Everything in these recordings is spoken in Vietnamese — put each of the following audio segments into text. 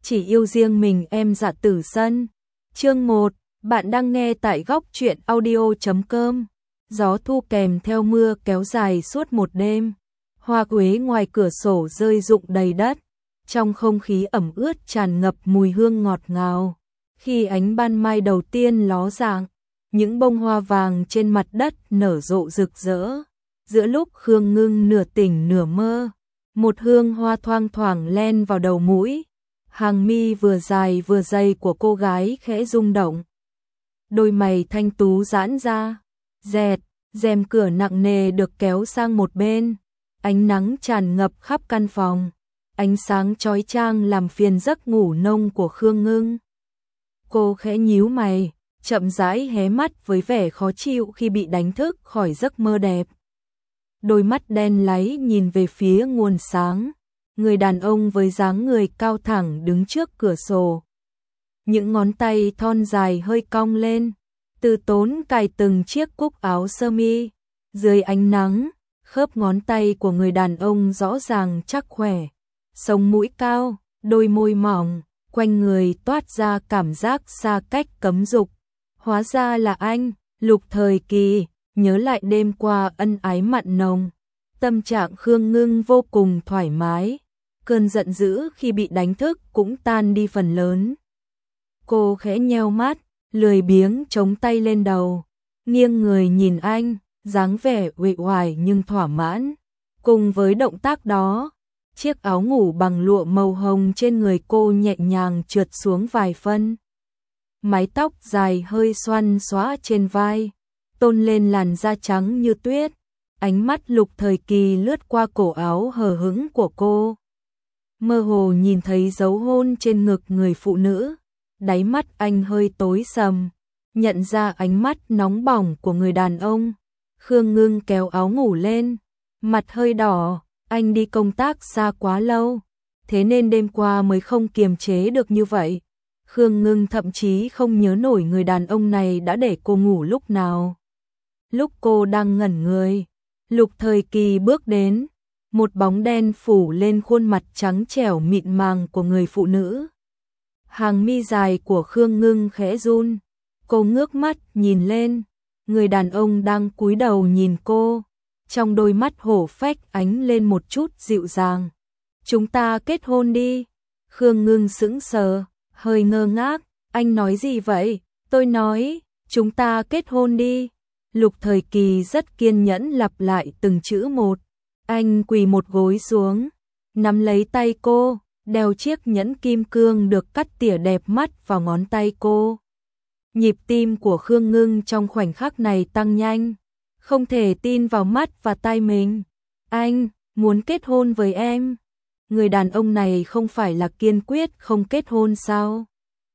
chỉ yêu riêng mình em Dạ Tử Sân. Chương 1, bạn đang nghe tại góc truyện audio.com. Gió thu kèm theo mưa kéo dài suốt một đêm. Hoa quế ngoài cửa sổ rơi rụng đầy đất. Trong không khí ẩm ướt tràn ngập mùi hương ngọt ngào. Khi ánh ban mai đầu tiên ló dạng, những bông hoa vàng trên mặt đất nở rộ rực rỡ. Giữa lúc Khương Ngưng nửa tỉnh nửa mơ, một hương hoa thoang thoảng len vào đầu mũi. Hàng mi vừa dài vừa dày của cô gái khẽ rung động. Đôi mày thanh tú giãn ra, dẹt, rèm cửa nặng nề được kéo sang một bên. Ánh nắng tràn ngập khắp căn phòng. Ánh sáng chói chang làm phiền giấc ngủ nông của Khương Ngưng. Cô khẽ nhíu mày, chậm rãi hé mắt với vẻ khó chịu khi bị đánh thức khỏi giấc mơ đẹp. Đôi mắt đen láy nhìn về phía nguồn sáng. Người đàn ông với dáng người cao thẳng đứng trước cửa sổ. Những ngón tay thon dài hơi cong lên, từ tốn cài từng chiếc cúc áo sơ mi. Dưới ánh nắng, khớp ngón tay của người đàn ông rõ ràng chắc khỏe. Sống mũi cao, đôi môi mỏng, quanh người toát ra cảm giác xa cách cấm dục. Hóa ra là anh, Lục Thời Kỳ. Nhớ lại đêm qua ân ái mặn nồng, tâm trạng Khương Ngưng vô cùng thoải mái. Cơn giận dữ khi bị đánh thức cũng tan đi phần lớn. Cô khẽ nheo mắt, lười biếng chống tay lên đầu, nghiêng người nhìn anh, dáng vẻ uể oải nhưng thỏa mãn. Cùng với động tác đó, chiếc áo ngủ bằng lụa màu hồng trên người cô nhẹ nhàng trượt xuống vài phân. Mái tóc dài hơi xoăn xõa trên vai, tôn lên làn da trắng như tuyết. Ánh mắt Lục Thời Kỳ lướt qua cổ áo hở hững của cô. Mơ hồ nhìn thấy dấu hôn trên ngực người phụ nữ. Đáy mắt anh hơi tối sầm, nhận ra ánh mắt nóng bỏng của người đàn ông. Khương Ngưng kéo áo ngủ lên, mặt hơi đỏ. Anh đi công tác xa quá lâu, thế nên đêm qua mới không kiềm chế được như vậy. Khương Ngưng thậm chí không nhớ nổi người đàn ông này đã để cô ngủ lúc nào. Lúc cô đang ngẩn người, Lục Thời Kỳ bước đến, một bóng đen phủ lên khuôn mặt trắng trẻo mịn màng của người phụ nữ. Hàng mi dài của Khương Ngưng khẽ run, cô ngước mắt nhìn lên, người đàn ông đang cúi đầu nhìn cô, trong đôi mắt hổ phách ánh lên một chút dịu dàng. Chúng ta kết hôn đi. Khương Ngưng sững sờ, hơi ngơ ngác, anh nói gì vậy? Tôi nói, chúng ta kết hôn đi. Lục Thời Kỳ rất kiên nhẫn lặp lại từng chữ một. Anh quỳ một gối xuống, nắm lấy tay cô, đeo chiếc nhẫn kim cương được cắt tỉa đẹp mắt vào ngón tay cô. Nhịp tim của Khương Ngưng trong khoảnh khắc này tăng nhanh, không thể tin vào mắt và tai mình. Anh muốn kết hôn với em. Người đàn ông này không phải là kiên quyết không kết hôn sao?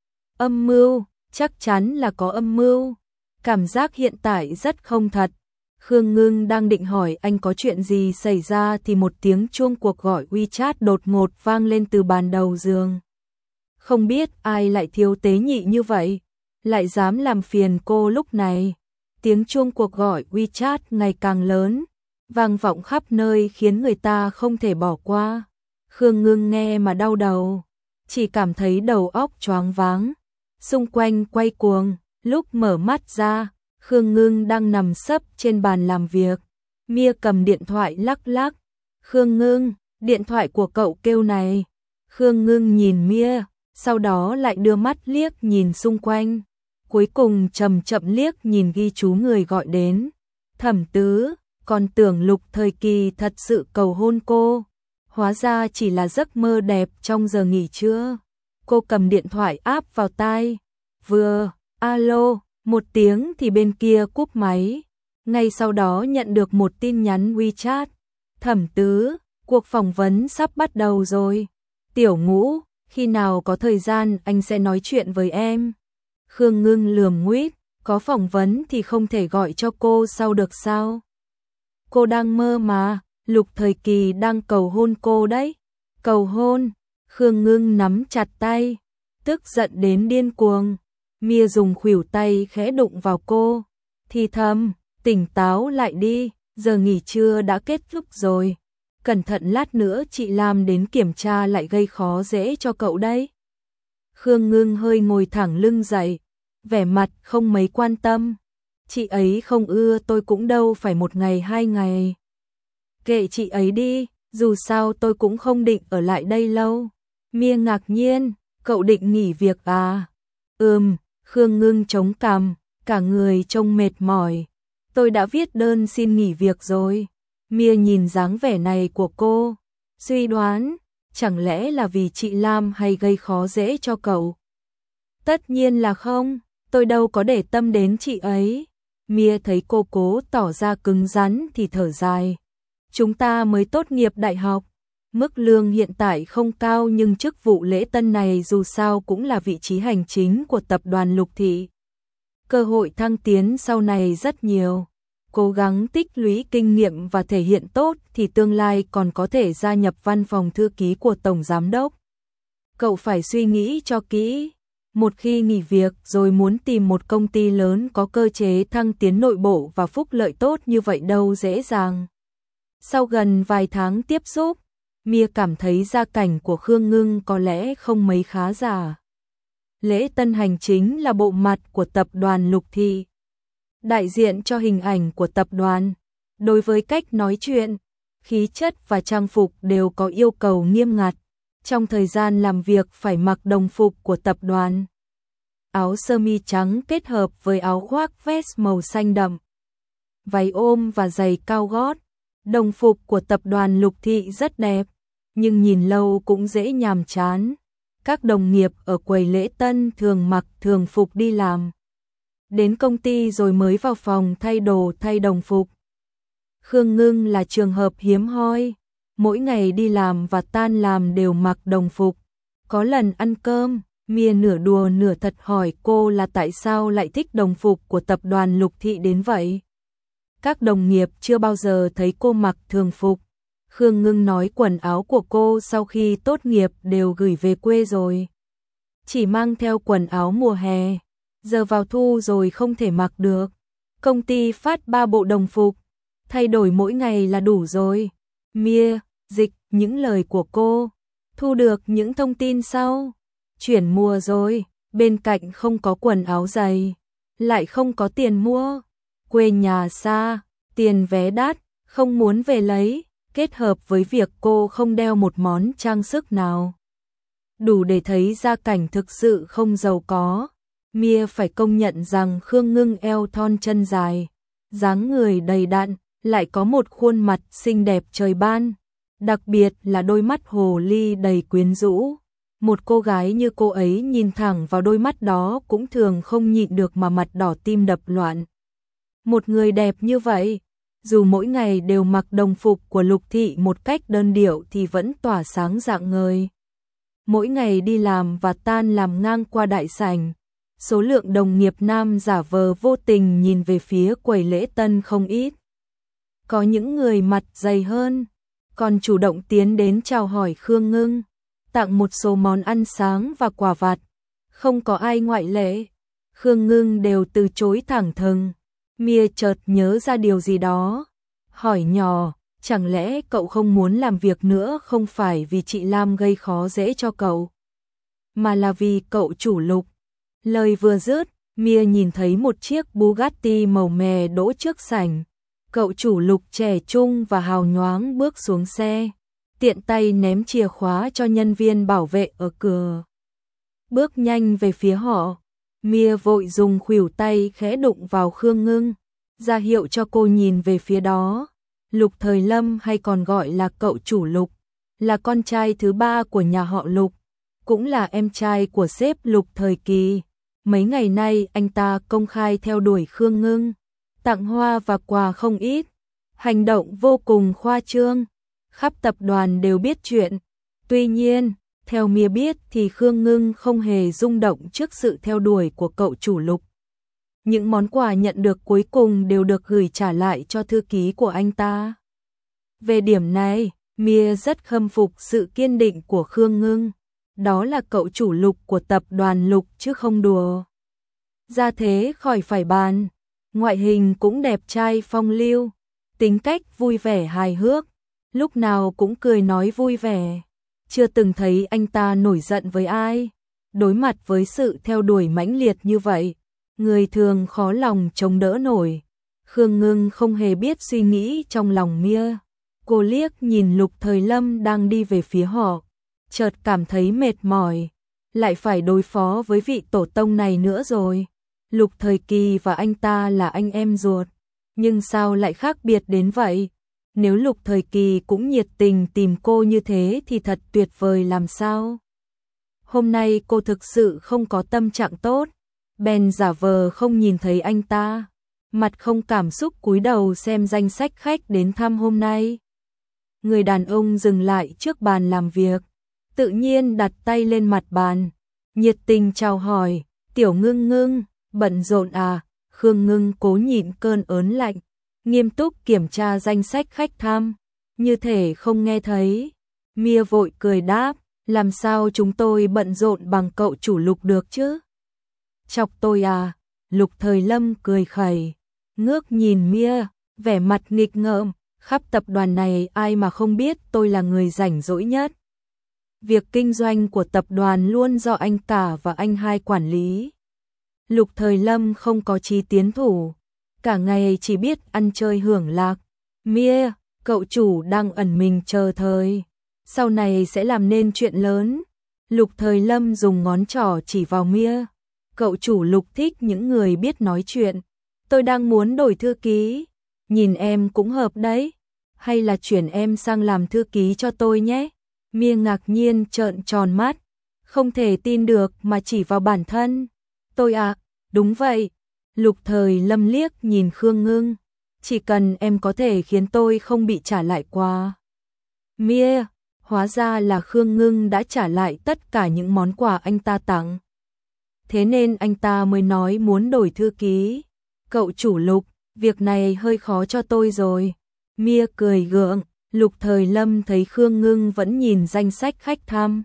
Âm mưu, chắc chắn là có âm mưu. Cảm giác hiện tại rất không thật. Khương Ngưng đang định hỏi anh có chuyện gì xảy ra thì một tiếng chuông cuộc gọi WeChat đột ngột vang lên từ bàn đầu giường. Không biết ai lại thiếu tế nhị như vậy, lại dám làm phiền cô lúc này. Tiếng chuông cuộc gọi WeChat ngày càng lớn, vang vọng khắp nơi khiến người ta không thể bỏ qua. Khương Ngưng nghe mà đau đầu, chỉ cảm thấy đầu óc choáng váng, xung quanh quay cuồng. Lúc mở mắt ra, Khương Ngưng đang nằm sấp trên bàn làm việc. Mia cầm điện thoại lắc lắc. Khương Ngưng, điện thoại của cậu kêu này. Khương Ngưng nhìn Mia, sau đó lại đưa mắt liếc nhìn xung quanh. Cuối cùng chậm chậm liếc nhìn ghi chú người gọi đến. Thẩm Tứ, còn tưởng Lục Thời Kỳ thật sự cầu hôn cô. Hóa ra chỉ là giấc mơ đẹp trong giờ nghỉ trưa. Cô cầm điện thoại áp vào tai. Vừa, alo, một tiếng thì bên kia cúp máy. Ngay sau đó nhận được một tin nhắn WeChat. Thẩm Tứ, cuộc phỏng vấn sắp bắt đầu rồi. Tiểu Ngũ, khi nào có thời gian anh sẽ nói chuyện với em. Khương Ngưng lườm nguýt, có phỏng vấn thì không thể gọi cho cô sau được sao? Cô đang mơ mà, Lục Thời Kỳ đang cầu hôn cô đấy. Cầu hôn? Khương Ngưng nắm chặt tay, tức giận đến điên cuồng. Mia dùng khuỷu tay khẽ đụng vào cô, thì thầm, tỉnh táo lại đi, giờ nghỉ trưa đã kết thúc rồi. Cẩn thận lát nữa chị Lam đến kiểm tra lại gây khó dễ cho cậu đấy. Khương Ngưng hơi ngồi thẳng lưng dậy, vẻ mặt không mấy quan tâm. Chị ấy không ưa tôi cũng đâu phải một ngày hai ngày. Kệ chị ấy đi, dù sao tôi cũng không định ở lại đây lâu. Mia ngạc nhiên, cậu định nghỉ việc à? Khương Ngưng chống cằm, cả người trông mệt mỏi. Tôi đã viết đơn xin nghỉ việc rồi. Mia nhìn dáng vẻ này của cô, suy đoán, chẳng lẽ là vì chị Lam hay gây khó dễ cho cậu? Tất nhiên là không, tôi đâu có để tâm đến chị ấy. Mia thấy cô cố tỏ ra cứng rắn thì thở dài. Chúng ta mới tốt nghiệp đại học, mức lương hiện tại không cao nhưng chức vụ lễ tân này dù sao cũng là vị trí hành chính của tập đoàn Lục Thị. Cơ hội thăng tiến sau này rất nhiều. Cố gắng tích lũy kinh nghiệm và thể hiện tốt thì tương lai còn có thể gia nhập văn phòng thư ký của Tổng Giám đốc. Cậu phải suy nghĩ cho kỹ. Một khi nghỉ việc rồi muốn tìm một công ty lớn có cơ chế thăng tiến nội bộ và phúc lợi tốt như vậy đâu dễ dàng. Sau gần vài tháng tiếp xúc, Mia cảm thấy gia cảnh của Khương Ngưng có lẽ không mấy khá giả. Lễ tân hành chính là bộ mặt của tập đoàn Lục Thị, đại diện cho hình ảnh của tập đoàn. Đối với cách nói chuyện, khí chất và trang phục đều có yêu cầu nghiêm ngặt. Trong thời gian làm việc phải mặc đồng phục của tập đoàn. Áo sơ mi trắng kết hợp với áo khoác vest màu xanh đậm, váy ôm và giày cao gót. Đồng phục của tập đoàn Lục Thị rất đẹp, nhưng nhìn lâu cũng dễ nhàm chán. Các đồng nghiệp ở quầy lễ tân thường mặc thường phục đi làm. Đến công ty rồi mới vào phòng thay đồ thay đồng phục. Khương Ngưng là trường hợp hiếm hoi, mỗi ngày đi làm và tan làm đều mặc đồng phục. Có lần ăn cơm, Mia nửa đùa nửa thật hỏi cô là tại sao lại thích đồng phục của tập đoàn Lục Thị đến vậy. Các đồng nghiệp chưa bao giờ thấy cô mặc thường phục. Khương Ngưng nói quần áo của cô sau khi tốt nghiệp đều gửi về quê rồi. Chỉ mang theo quần áo mùa hè, giờ vào thu rồi không thể mặc được. Công ty phát 3 bộ đồng phục, thay đổi mỗi ngày là đủ rồi. Mia, dịch những lời của cô, thu được những thông tin sau. Chuyển mùa rồi, bên cạnh không có quần áo dày, lại không có tiền mua. Quê nhà xa, tiền vé đắt, không muốn về lấy, kết hợp với việc cô không đeo một món trang sức nào. Đủ để thấy gia cảnh thực sự không giàu có. Mia phải công nhận rằng Khương Ngưng eo thon chân dài, dáng người đầy đặn, lại có một khuôn mặt xinh đẹp trời ban. Đặc biệt là đôi mắt hồ ly đầy quyến rũ. Một cô gái như cô ấy nhìn thẳng vào đôi mắt đó cũng thường không nhịn được mà mặt đỏ tim đập loạn. Một người đẹp như vậy, dù mỗi ngày đều mặc đồng phục của Lục Thị một cách đơn điệu thì vẫn tỏa sáng rạng ngời. Mỗi ngày đi làm và tan làm ngang qua đại sảnh, số lượng đồng nghiệp nam giả vờ vô tình nhìn về phía quầy lễ tân không ít. Có những người mặt dày hơn, còn chủ động tiến đến chào hỏi Khương Ngưng, tặng một số món ăn sáng và quà vặt. Không có ai ngoại lệ, Khương Ngưng đều từ chối thẳng thừng. Mia chợt nhớ ra điều gì đó, hỏi nhỏ, chẳng lẽ cậu không muốn làm việc nữa không phải vì chị Lam gây khó dễ cho cậu, mà là vì cậu chủ Lục. Lời vừa dứt, Mia nhìn thấy một chiếc Bugatti màu mè đỗ trước sảnh. Cậu chủ Lục trẻ trung và hào nhoáng bước xuống xe, tiện tay ném chìa khóa cho nhân viên bảo vệ ở cửa. Bước nhanh về phía họ, Mia vội dùng khuỷu tay khẽ đụng vào Khương Ngưng, ra hiệu cho cô nhìn về phía đó. Lục Thời Lâm hay còn gọi là cậu chủ Lục, là con trai thứ 3 của nhà họ Lục, cũng là em trai của sếp Lục thời kỳ. Mấy ngày nay anh ta công khai theo đuổi Khương Ngưng, tặng hoa và quà không ít, hành động vô cùng khoa trương, khắp tập đoàn đều biết chuyện. Tuy nhiên, theo Mia biết thì Khương Ngưng không hề rung động trước sự theo đuổi của cậu chủ Lục. Những món quà nhận được cuối cùng đều được gửi trả lại cho thư ký của anh ta. Về điểm này, Mia rất khâm phục sự kiên định của Khương Ngưng. Đó là cậu chủ Lục của tập đoàn Lục chứ không đùa. Gia thế khỏi phải bàn, ngoại hình cũng đẹp trai phong lưu, tính cách vui vẻ hài hước, lúc nào cũng cười nói vui vẻ. Chưa từng thấy anh ta nổi giận với ai. đối mặt với sự theo đuổi mãnh liệt như vậy, người thường khó lòng chống đỡ nổi. Khương Ngưng không hề biết suy nghĩ trong lòng Mia. Cô liếc nhìn Lục Thời Lâm đang đi về phía họ, chợt cảm thấy mệt mỏi, lại phải đối phó với vị tổ tông này nữa rồi. Lục Thời Kỳ và anh ta là anh em ruột, nhưng sao lại khác biệt đến vậy? Nếu Lục Thời Kỳ cũng nhiệt tình tìm cô như thế thì thật tuyệt vời làm sao? Hôm nay cô thực sự không có tâm trạng tốt, bèn giả vờ không nhìn thấy anh ta, mặt không cảm xúc cúi đầu xem danh sách khách đến thăm hôm nay. Người đàn ông dừng lại trước bàn làm việc, tự nhiên đặt tay lên mặt bàn, nhiệt tình chào hỏi, "Tiểu Ngưng Ngưng, bận rộn à?" Khương Ngưng cố nhịn cơn ớn lạnh, nghiêm túc kiểm tra danh sách khách thăm, như thể không nghe thấy. Mia vội cười đáp, "Làm sao chúng tôi bận rộn bằng cậu chủ Lục được chứ?" "Chọc tôi à?" Lục Thời Lâm cười khẩy, ngước nhìn Mia, vẻ mặt nghịch ngợm, "Khắp tập đoàn này ai mà không biết tôi là người rảnh rỗi nhất. Việc kinh doanh của tập đoàn luôn do anh cả và anh hai quản lý." Lục Thời Lâm không có chí tiến thủ, cả ngày chỉ biết ăn chơi hưởng lạc. "Mia, cậu chủ đang ẩn mình chờ thời, sau này sẽ làm nên chuyện lớn." Lục Thời Lâm dùng ngón trỏ chỉ vào Mia, "Cậu chủ Lục thích những người biết nói chuyện. Tôi đang muốn đổi thư ký, nhìn em cũng hợp đấy. Hay là chuyển em sang làm thư ký cho tôi nhé." Mia ngạc nhiên trợn tròn mắt, không thể tin được mà chỉ vào bản thân. "Tôi à?" "Đúng vậy." Lục Thời Lâm liếc nhìn Khương Ngưng, "Chỉ cần em có thể khiến tôi không bị trả lại quà." Mia, hóa ra là Khương Ngưng đã trả lại tất cả những món quà anh ta tặng. Thế nên anh ta mới nói muốn đổi thư ký. "Cậu chủ Lục, việc này hơi khó cho tôi rồi." Mia cười gượng. Lục Thời Lâm thấy Khương Ngưng vẫn nhìn danh sách khách thăm,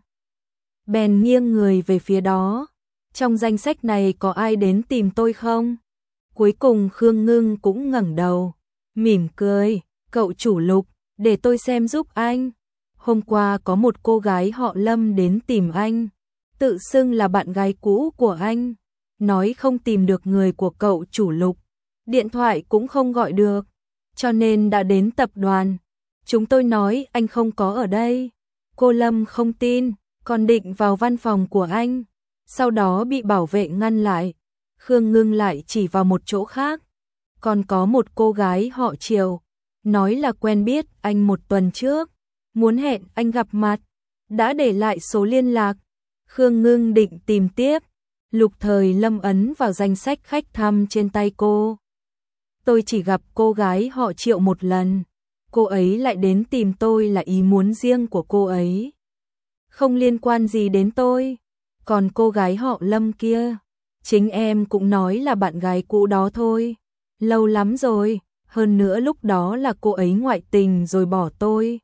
bèn nghiêng người về phía đó. "Trong danh sách này có ai đến tìm tôi không?" Cuối cùng Khương Ngưng cũng ngẩng đầu, mỉm cười, "Cậu chủ Lục, để tôi xem giúp anh. Hôm qua có một cô gái họ Lâm đến tìm anh, tự xưng là bạn gái cũ của anh, nói không tìm được người của cậu chủ Lục, điện thoại cũng không gọi được, cho nên đã đến tập đoàn. Chúng tôi nói anh không có ở đây. Cô Lâm không tin, còn định vào văn phòng của anh, sau đó bị bảo vệ ngăn lại." Khương Ngưng lại chỉ vào một chỗ khác, "Còn có một cô gái họ Triều, nói là quen biết anh một tuần trước, muốn hẹn anh gặp mặt, đã để lại số liên lạc." Khương Ngưng định tìm tiếp, Lục Thời Lâm ấn vào danh sách khách thăm trên tay cô. "Tôi chỉ gặp cô gái họ Triệu một lần, cô ấy lại đến tìm tôi là ý muốn riêng của cô ấy, không liên quan gì đến tôi. Còn cô gái họ Lâm kia, chính em cũng nói là bạn gái cũ đó thôi, lâu lắm rồi, hơn nữa lúc đó là cô ấy ngoại tình rồi bỏ tôi.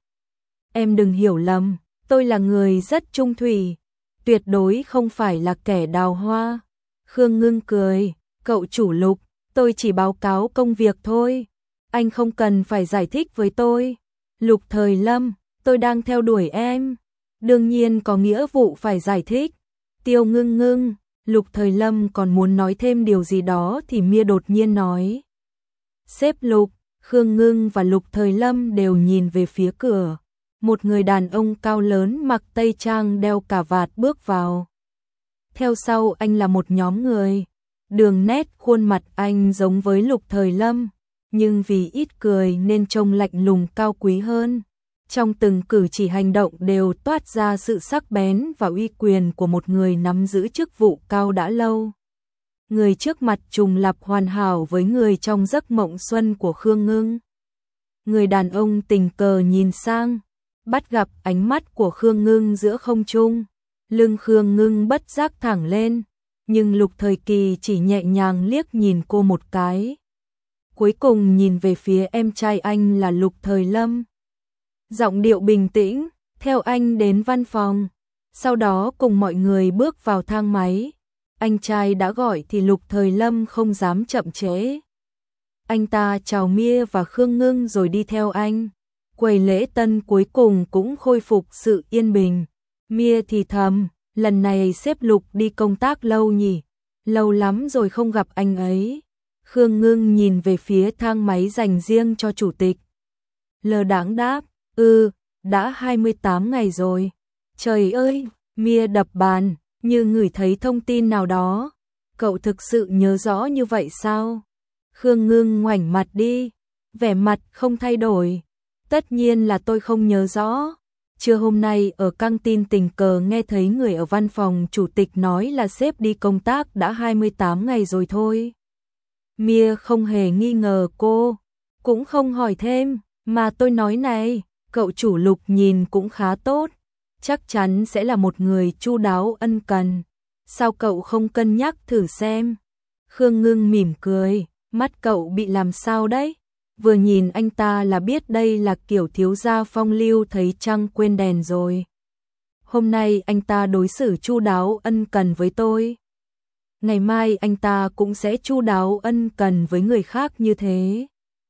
Em đừng hiểu lầm, tôi là người rất trung thủy, tuyệt đối không phải là kẻ đào hoa." Khương Ngưng cười, "Cậu chủ Lục, tôi chỉ báo cáo công việc thôi, anh không cần phải giải thích với tôi." "Lục Thời Lâm, tôi đang theo đuổi em, đương nhiên có nghĩa vụ phải giải thích." "Tiêu Ngưng Ngưng." Lục Thời Lâm còn muốn nói thêm điều gì đó thì Mia đột nhiên nói, "Sếp Lục." Khương Ngưng và Lục Thời Lâm đều nhìn về phía cửa. Một người đàn ông cao lớn mặc tây trang đeo cà vạt bước vào. Theo sau anh là một nhóm người. Đường nét khuôn mặt anh giống với Lục Thời Lâm, nhưng vì ít cười nên trông lạnh lùng cao quý hơn. Trong từng cử chỉ hành động đều toát ra sự sắc bén và uy quyền của một người nắm giữ chức vụ cao đã lâu. Người trước mặt trùng lặp hoàn hảo với người trong giấc mộng xuân của Khương Ngưng. Người đàn ông tình cờ nhìn sang, bắt gặp ánh mắt của Khương Ngưng giữa không trung. Lưng Khương Ngưng bất giác thẳng lên, nhưng Lục Thời Kỳ chỉ nhẹ nhàng liếc nhìn cô một cái. Cuối cùng nhìn về phía em trai anh là Lục Thời Lâm. Giọng điệu bình tĩnh, theo anh đến văn phòng, sau đó cùng mọi người bước vào thang máy. Anh trai đã gọi thì Lục Thời Lâm không dám chậm trễ. Anh ta chào Mia và Khương Ngưng rồi đi theo anh. Quầy lễ tân cuối cùng cũng khôi phục sự yên bình. Mia thì thầm, lần này sếp Lục đi công tác lâu nhỉ? Lâu lắm rồi không gặp anh ấy. Khương Ngưng nhìn về phía thang máy dành riêng cho chủ tịch. Lơ đãng đáp, đã 28 ngày rồi. Trời ơi, Mia đập bàn, như ngửi thấy thông tin nào đó. Cậu thực sự nhớ rõ như vậy sao? Khương Ngưng ngoảnh mặt đi, vẻ mặt không thay đổi. Tất nhiên là tôi không nhớ rõ. Trưa hôm nay ở căng tin tình cờ nghe thấy người ở văn phòng chủ tịch nói là sếp đi công tác đã 28 ngày rồi thôi. Mia không hề nghi ngờ cô, cũng không hỏi thêm, mà tôi nói này, cậu chủ Lục nhìn cũng khá tốt, chắc chắn sẽ là một người chu đáo ân cần. Sao cậu không cân nhắc thử xem? Khương Ngưng mỉm cười, mắt cậu bị làm sao đấy? Vừa nhìn anh ta là biết đây là kiểu thiếu gia phong lưu thấy trăng quên đèn rồi. Hôm nay anh ta đối xử chu đáo ân cần với tôi. Ngày mai anh ta cũng sẽ chu đáo ân cần với người khác như thế.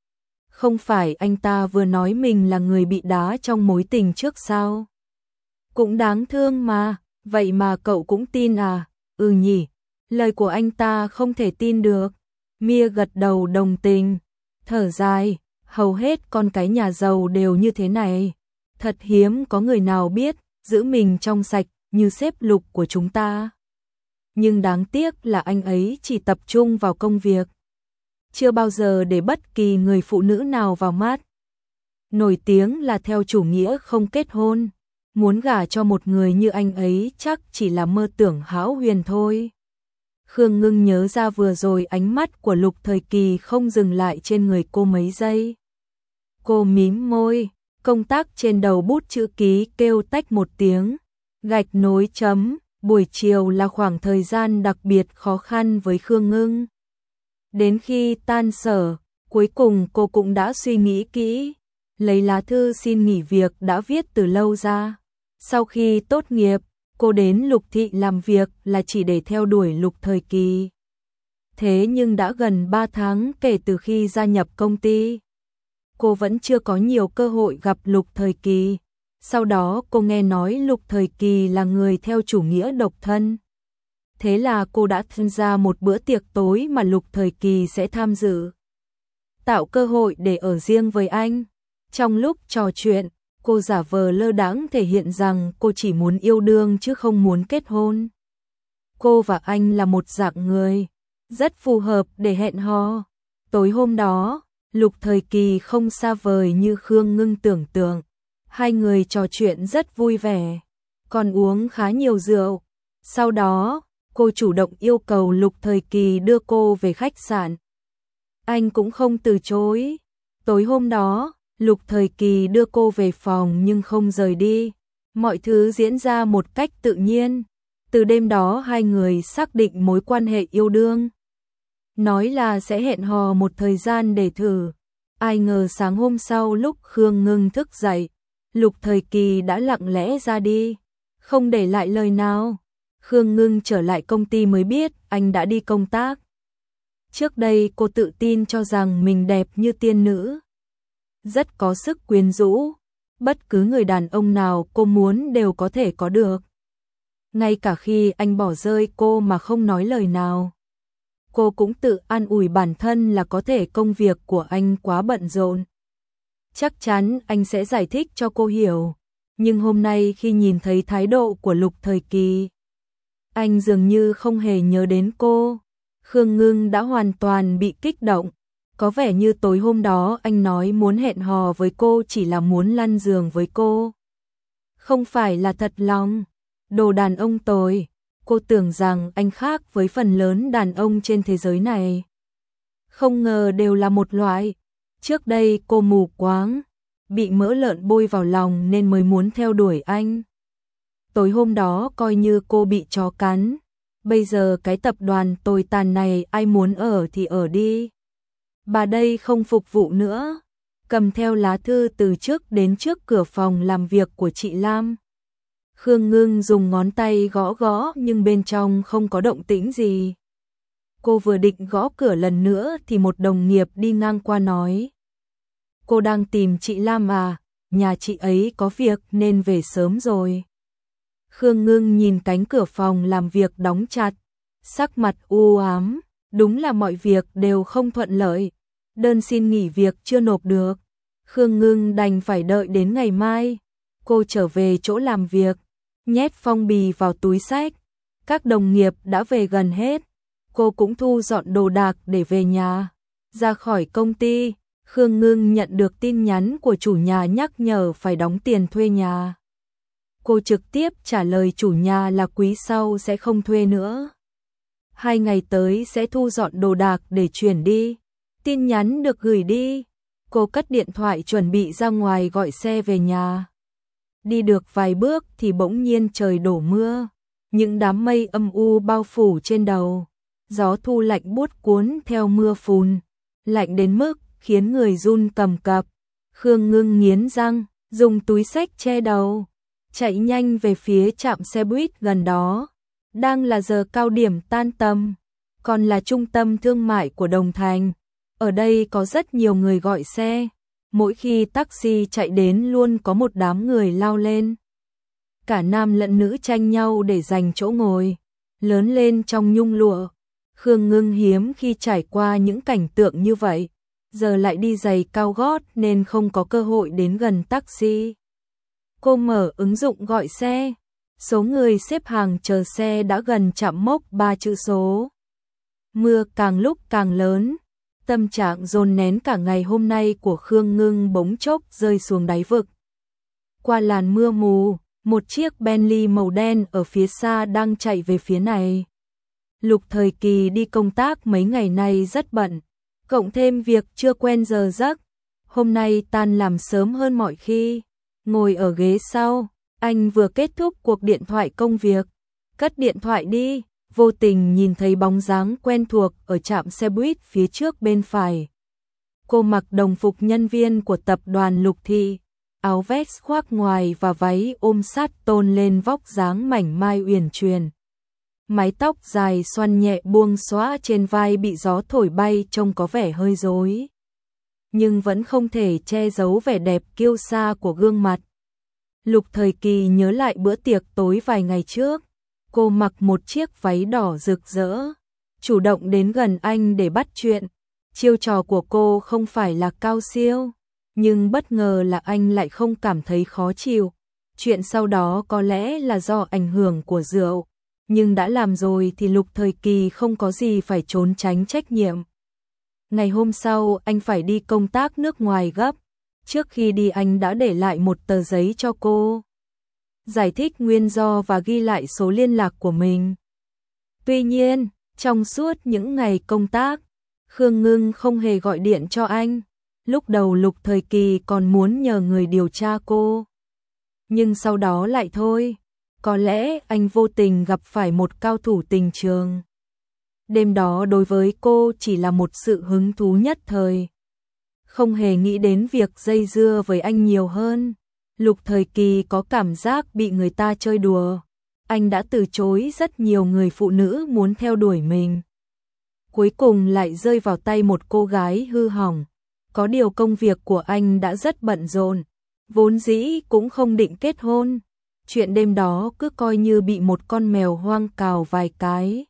Không phải anh ta vừa nói mình là người bị đá trong mối tình trước sao? Cũng đáng thương mà, vậy mà cậu cũng tin à? Ừ nhỉ, lời của anh ta không thể tin được. Mia gật đầu đồng tình, thở dài, hầu hết con cái nhà giàu đều như thế này. Thật hiếm có người nào biết giữ mình trong sạch như sếp Lục của chúng ta. Nhưng đáng tiếc là anh ấy chỉ tập trung vào công việc, chưa bao giờ để bất kỳ người phụ nữ nào vào mắt. Nổi tiếng là theo chủ nghĩa không kết hôn, muốn gả cho một người như anh ấy chắc chỉ là mơ tưởng hão huyền thôi. Khương Ngưng nhớ ra vừa rồi ánh mắt của Lục Thời Kỳ không dừng lại trên người cô mấy giây. Cô mím môi, công tắc trên đầu bút chữ ký kêu tách một tiếng, gạch nối chấm. Buổi chiều là khoảng thời gian đặc biệt khó khăn với Khương Ngưng. Đến khi tan sở, cuối cùng cô cũng đã suy nghĩ kỹ, lấy lá thư xin nghỉ việc đã viết từ lâu ra. Sau khi tốt nghiệp, cô đến Lục Thị làm việc là chỉ để theo đuổi Lục Thời Kỳ. Thế nhưng đã gần 3 tháng kể từ khi gia nhập công ty, cô vẫn chưa có nhiều cơ hội gặp Lục Thời Kỳ. Sau đó cô nghe nói Lục Thời Kỳ là người theo chủ nghĩa độc thân. Thế là cô đã tham gia một bữa tiệc tối mà Lục Thời Kỳ sẽ tham dự, tạo cơ hội để ở riêng với anh. Trong lúc trò chuyện, cô giả vờ lơ đãng thể hiện rằng cô chỉ muốn yêu đương chứ không muốn kết hôn. Cô và anh là một dạng người rất phù hợp để hẹn hò. Tối hôm đó, Lục Thời Kỳ không xa vời như Khương Ngưng tưởng tượng. Hai người trò chuyện rất vui vẻ, còn uống khá nhiều rượu. Sau đó, cô chủ động yêu cầu Lục Thời Kỳ đưa cô về khách sạn. Anh cũng không từ chối. Tối hôm đó, Lục Thời Kỳ đưa cô về phòng nhưng không rời đi. Mọi thứ diễn ra một cách tự nhiên. Từ đêm đó hai người xác định mối quan hệ yêu đương. Nói là sẽ hẹn hò một thời gian để thử. Ai ngờ sáng hôm sau lúc Khương Ngưng thức dậy, Lục Thời Kỳ đã lặng lẽ ra đi, không để lại lời nào. Khương Ngưng trở lại công ty mới biết anh đã đi công tác. Trước đây cô tự tin cho rằng mình đẹp như tiên nữ, rất có sức quyến rũ, bất cứ người đàn ông nào cô muốn đều có thể có được. Ngay cả khi anh bỏ rơi cô mà không nói lời nào, cô cũng tự an ủi bản thân là có thể công việc của anh quá bận rộn. Chắc chắn anh sẽ giải thích cho cô hiểu. Nhưng hôm nay khi nhìn thấy thái độ của Lục Thời Kỳ, anh dường như không hề nhớ đến cô. Khương Ngưng đã hoàn toàn bị kích động. Có vẻ như tối hôm đó anh nói muốn hẹn hò với cô chỉ là muốn lăn giường với cô, không phải là thật lòng. Đồ đàn ông tồi. Cô tưởng rằng anh khác với phần lớn đàn ông trên thế giới này. Không ngờ đều là một loại. Trước đây cô mù quáng, bị mỡ lợn bôi vào lòng nên mới muốn theo đuổi anh. Tối hôm đó coi như cô bị chó cắn. Bây giờ cái tập đoàn tồi tàn này ai muốn ở thì ở đi. Bà đây không phục vụ nữa. Cầm theo lá thư từ trước đến trước cửa phòng làm việc của chị Lam. Khương Ngưng dùng ngón tay gõ gõ nhưng bên trong không có động tĩnh gì. Cô vừa định gõ cửa lần nữa thì một đồng nghiệp đi ngang qua nói: cô đang tìm chị Lam à, nhà chị ấy có việc nên về sớm rồi. Khương Ngưng nhìn cánh cửa phòng làm việc đóng chặt, sắc mặt u ám, đúng là mọi việc đều không thuận lợi. Đơn xin nghỉ việc chưa nộp được. Khương Ngưng đành phải đợi đến ngày mai. Cô trở về chỗ làm việc, nhét phong bì vào túi xách. Các đồng nghiệp đã về gần hết. Cô cũng thu dọn đồ đạc để về nhà. Ra khỏi công ty, Khương Ngưng nhận được tin nhắn của chủ nhà nhắc nhở phải đóng tiền thuê nhà. Cô trực tiếp trả lời chủ nhà là quý sau sẽ không thuê nữa. 2 ngày tới sẽ thu dọn đồ đạc để chuyển đi. Tin nhắn được gửi đi. Cô cất điện thoại chuẩn bị ra ngoài gọi xe về nhà. Đi được vài bước thì bỗng nhiên trời đổ mưa. Những đám mây âm u bao phủ trên đầu. Gió thu lạnh buốt cuốn theo mưa phùn. Lạnh đến mức khiến người run cầm cập. Khương Ngưng nghiến răng, dùng túi xách che đầu. Chạy nhanh về phía trạm xe buýt gần đó. Đang là giờ cao điểm tan tầm. Còn là trung tâm thương mại của Đồng Thành. Ở đây có rất nhiều người gọi xe. Mỗi khi taxi chạy đến luôn có một đám người lao lên. Cả nam lẫn nữ tranh nhau để giành chỗ ngồi. Lớn lên trong nhung lụa. Khương Ngưng hiếm khi trải qua những cảnh tượng như vậy. Giờ lại đi giày cao gót nên không có cơ hội đến gần taxi. Cô mở ứng dụng gọi xe. Số người xếp hàng chờ xe đã gần chạm mốc 3 chữ số. Mưa càng lúc càng lớn. Tâm trạng dồn nén cả ngày hôm nay của Khương Ngưng bỗng chốc rơi xuống đáy vực. Qua làn mưa mù, một chiếc Bentley màu đen ở phía xa đang chạy về phía này. Lục Thời Kỳ đi công tác mấy ngày nay rất bận, cộng thêm việc chưa quen giờ giấc. Hôm nay tan làm sớm hơn mọi khi. Ngồi ở ghế sau, anh vừa kết thúc cuộc điện thoại công việc. Cất điện thoại đi. Vô tình nhìn thấy bóng dáng quen thuộc ở trạm xe buýt phía trước bên phải. Cô mặc đồng phục nhân viên của tập đoàn Lục Thị, áo vest khoác ngoài và váy ôm sát tôn lên vóc dáng mảnh mai uyển chuyển. Mái tóc dài xoăn nhẹ buông xõa trên vai bị gió thổi bay trông có vẻ hơi rối, nhưng vẫn không thể che giấu vẻ đẹp kiêu sa của gương mặt. Lục Thời Kỳ nhớ lại bữa tiệc tối vài ngày trước. Cô mặc một chiếc váy đỏ rực rỡ, chủ động đến gần anh để bắt chuyện. Chiêu trò của cô không phải là cao siêu, nhưng bất ngờ là anh lại không cảm thấy khó chịu. Chuyện sau đó có lẽ là do ảnh hưởng của rượu, nhưng đã làm rồi thì Lục Thời Kỳ không có gì phải trốn tránh trách nhiệm. Ngày hôm sau anh phải đi công tác nước ngoài gấp. Trước khi đi anh đã để lại một tờ giấy cho cô, giải thích nguyên do và ghi lại số liên lạc của mình. Tuy nhiên, trong suốt những ngày công tác, Khương Ngưng không hề gọi điện cho anh. Lúc đầu Lục Thời Kỳ còn muốn nhờ người điều tra cô. Nhưng sau đó lại thôi. Có lẽ anh vô tình gặp phải một cao thủ tình trường. Đêm đó đối với cô chỉ là một sự hứng thú nhất thời. Không hề nghĩ đến việc dây dưa với anh nhiều hơn. Lục Thời Kỳ có cảm giác bị người ta chơi đùa. Anh đã từ chối rất nhiều người phụ nữ muốn theo đuổi mình. Cuối cùng lại rơi vào tay một cô gái hư hỏng. Có điều công việc của anh đã rất bận rộn, vốn dĩ cũng không định kết hôn. Chuyện đêm đó cứ coi như bị một con mèo hoang cào vài cái.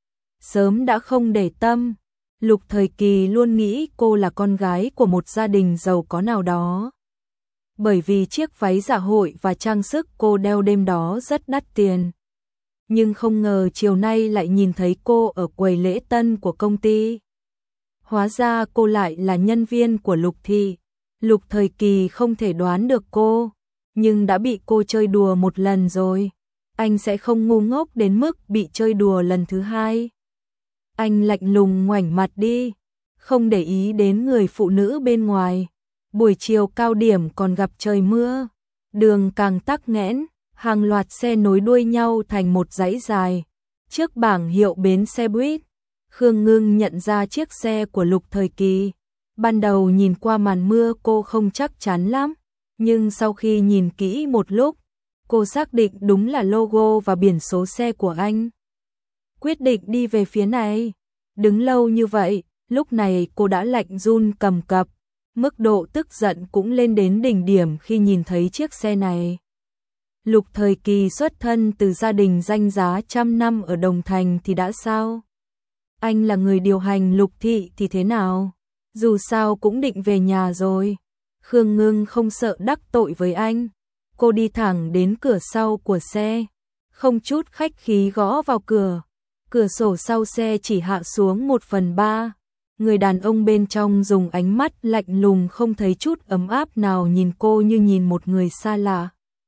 Sớm đã không để tâm. Lục Thời Kỳ luôn nghĩ cô là con gái của một gia đình giàu có nào đó. Bởi vì chiếc váy dạ hội và trang sức cô đeo đêm đó rất đắt tiền. Nhưng không ngờ chiều nay lại nhìn thấy cô ở quầy lễ tân của công ty. Hóa ra cô lại là nhân viên của Lục Thị. Lục Thời Kỳ không thể đoán được cô, nhưng đã bị cô chơi đùa một lần rồi. Anh sẽ không ngu ngốc đến mức bị chơi đùa lần thứ hai. Anh lạnh lùng ngoảnh mặt đi, không để ý đến người phụ nữ bên ngoài. Buổi chiều cao điểm còn gặp trời mưa, đường càng tắc nghẽn, hàng loạt xe nối đuôi nhau thành một dãy dài. Trước bảng hiệu bến xe buýt, Khương Ngưng nhận ra chiếc xe của Lục Thời Kỳ. Ban đầu nhìn qua màn mưa cô không chắc chắn lắm, nhưng sau khi nhìn kỹ một lúc, cô xác định đúng là logo và biển số xe của anh. Quyết định đi về phía này. Đứng lâu như vậy, lúc này cô đã lạnh run cầm cập. Mức độ tức giận cũng lên đến đỉnh điểm khi nhìn thấy chiếc xe này. Lục Thời Kỳ xuất thân từ gia đình danh giá trăm năm ở Đồng Thành thì đã sao? Anh là người điều hành Lục thị thì thế nào? Dù sao cũng định về nhà rồi. Khương Ngưng không sợ đắc tội với anh. Cô đi thẳng đến cửa sau của xe, không chút khách khí gõ vào cửa. Cửa sổ sau xe chỉ hạ xuống 1/3. Người đàn ông bên trong dùng ánh mắt lạnh lùng không thấy chút ấm áp nào nhìn cô như nhìn một người xa lạ.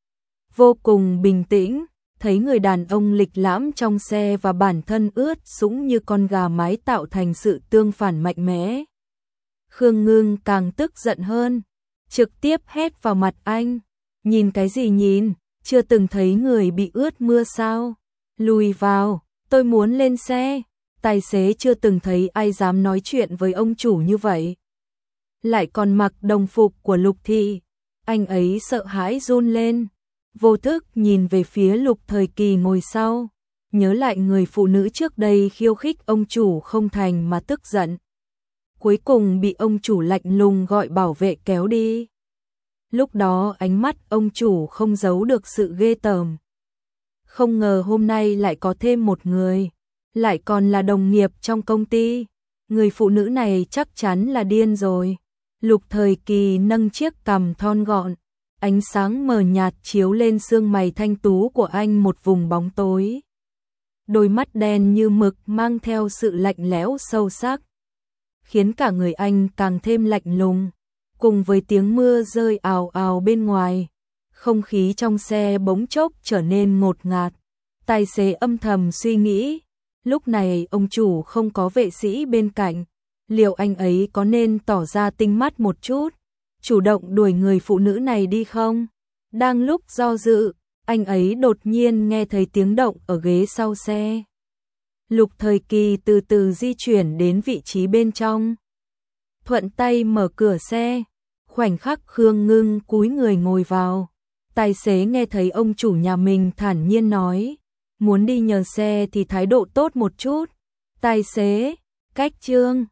Vô cùng bình tĩnh, thấy người đàn ông lịch lãm trong xe và bản thân ướt sũng như con gà mái tạo thành sự tương phản mạnh mẽ. Khương Ngưng càng tức giận hơn, trực tiếp hét vào mặt anh. Nhìn cái gì nhìn, chưa từng thấy người bị ướt mưa sao? Lùi vào, tôi muốn lên xe. Tài xế chưa từng thấy ai dám nói chuyện với ông chủ như vậy. Lại còn mặc đồng phục của Lục thị. Anh ấy sợ hãi run lên, vô thức nhìn về phía Lục Thời Kỳ ngồi sau. Nhớ lại người phụ nữ trước đây khiêu khích ông chủ không thành mà tức giận. Cuối cùng bị ông chủ lạnh lùng gọi bảo vệ kéo đi. Lúc đó ánh mắt ông chủ không giấu được sự ghê tởm. Không ngờ hôm nay lại có thêm một người, lại còn là đồng nghiệp trong công ty. Người phụ nữ này chắc chắn là điên rồi. Lục Thời Kỳ nâng chiếc cằm thon gọn, ánh sáng mờ nhạt chiếu lên xương mày thanh tú của anh một vùng bóng tối. Đôi mắt đen như mực mang theo sự lạnh lẽo sâu sắc, khiến cả người anh càng thêm lạnh lùng. Cùng với tiếng mưa rơi ào ào bên ngoài, không khí trong xe bỗng chốc trở nên ngột ngạt. Tài xế âm thầm suy nghĩ, lúc này ông chủ không có vệ sĩ bên cạnh, liệu anh ấy có nên tỏ ra tinh mắt một chút, chủ động đuổi người phụ nữ này đi không? Đang lúc do dự, anh ấy đột nhiên nghe thấy tiếng động ở ghế sau xe. Lục Thời Kỳ từ từ di chuyển đến vị trí bên trong, thuận tay mở cửa xe. Khoảnh khắc Khương Ngưng cúi người ngồi vào, tài xế nghe thấy ông chủ nhà mình thản nhiên nói, muốn đi nhờ xe thì thái độ tốt một chút. Tài xế, cách chương